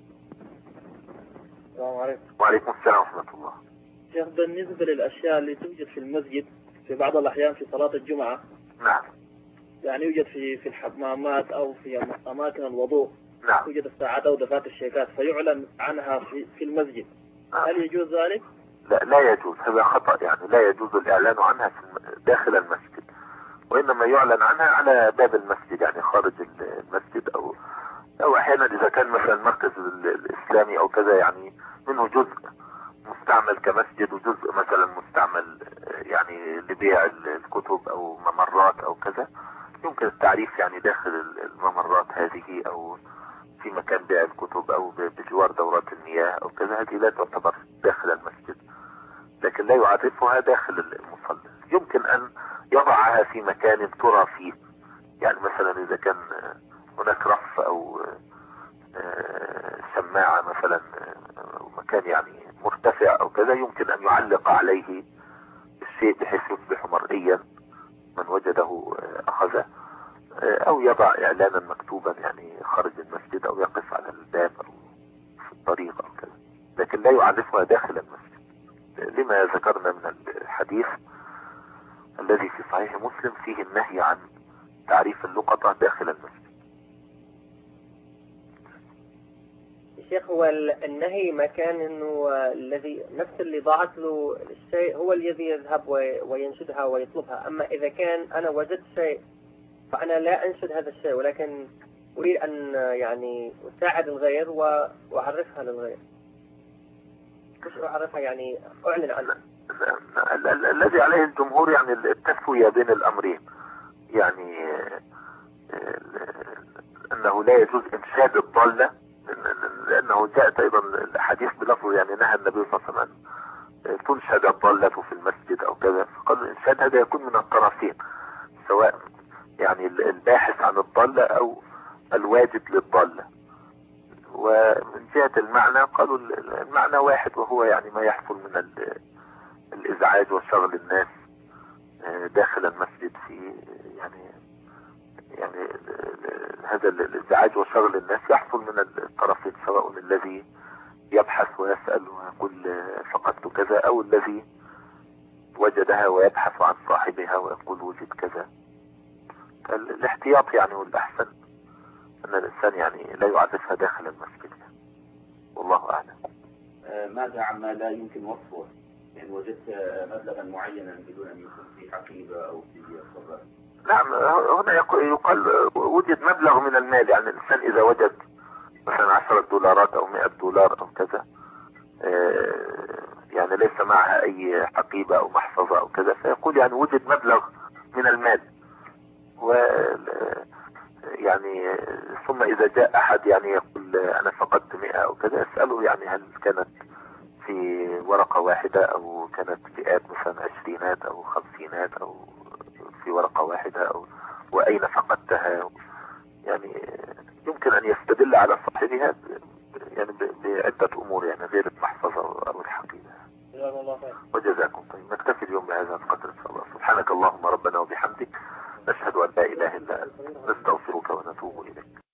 C: السلام عليكم.
A: وعليكم السلام ورحمة الله.
C: شيخ بالنسبة للأشياء اللي توجد في المسجد في بعض الأحيان في صلاة الجمعة.
A: نعم.
C: يعني يوجد في الحمامات أو في أماكن الوضوء.
A: نعم.
C: توجد الساعات أو دفات الشيكات فيعلن عنها في المسجد. نعم. هل يجوز ذلك؟
A: لا يجوز، هذا خطأ. يعني لا يجوز الإعلان عنها داخل المسجد، وإنما يعلن عنها على باب المسجد يعني خارج المسجد أو أحيانا إذا كان مثلا المركز الإسلامي أو كذا يعني منه جزء مستعمل كمسجد وجزء مثلا مستعمل يعني لبيع الكتب أو ممرات أو كذا، يمكن التعريف يعني داخل الممرات هذه أو في مكان بيع الكتب أو بجوار دورات المياه أو كذا. هذه لا تعتبر داخل المسجد، لكن لا يعرفها داخل المصلى. يمكن أن يضعها في مكان ترى فيه، يعني مثلا إذا كان هناك رف أو شماعة مثلا مكان يعني مرتفع أو كذا، يمكن أن يعلق عليه الشيء بحيث يصبح مرئيا من وجده أخذه، أو يضع إعلانا مكتوبا يعني خارج المسجد أو يقف على الباب أو في الطريق أو كذا، لكن لا يعرفها داخل المسجد لما ذكرنا من الحديث الذي في صحيح مسلم فيه النهي عن تعريف اللقطة داخل المسجد.
D: شيخ هو النهي مكان انه الذي نفس اللي ضاعت له الشيء هو الذي يذهب وينشدها ويطلبها، اما اذا كان انا وجدت شيء فانا لا انشد هذا الشيء ولكن اريد ان يعني اساعد الغير واعرفها للغير. مش اعرفها يعني اعلن عنها.
A: الذي عليه الجمهور يعني التسوية بين الامرين، يعني انه لا يجوز انشاد الضالة، لانه جاءت ايضا الحديث بلفظ يعني نهى النبي صلى الله عليه وسلم ان تنشد الضالة في المسجد او كذا، فقال الانشاد هذا يكون من الطرفين، سواء يعني الباحث عن الضالة او الواجد للضالة. ومن جهة المعنى قالوا المعنى واحد، وهو يعني ما يحصل من الازعاج وشغل الناس داخل المسجد في يعني هذا الازعاج وشغل الناس يحصل من الطرفين، سواء الذي يبحث ويسأل ويقول فقدت كذا او الذي وجدها ويبحث عن صاحبها ويقول وجد كذا. الاحتياط يعني والاحسن ان الانسان يعني لا يعرفها داخل المسجد، والله اعلم.
E: ماذا عما لا يمكن وصفه؟ يعني وجدت مبلغا معينا بدون ان يكون في حقيبة او في صفر؟
A: نعم، هنا يقال وجد مبلغ من المال، يعني الانسان اذا وجد مثلا 10 دولارات او 100 دولار او كذا يعني ليس معها اي حقيبة او محفظة او كذا، فيقول يعني وجد مبلغ من المال. و يعني ثم اذا جاء احد يعني يقول انا فقدت 100 او كذا، اسأله يعني هل كانت في ورقة واحدة او كانت فئات مثلا 20 او 50 او في ورقة واحدة او واين فقدتها. يعني يمكن ان يستدل على صاحبها يعني وجزاكم طيب. نكتفي اليوم بهذا القدر إن شاء الله. سبحانك اللهم ربنا وبحمدك، نشهد أن لا إله إلا أنت، نستغفرك ونتوب إليك.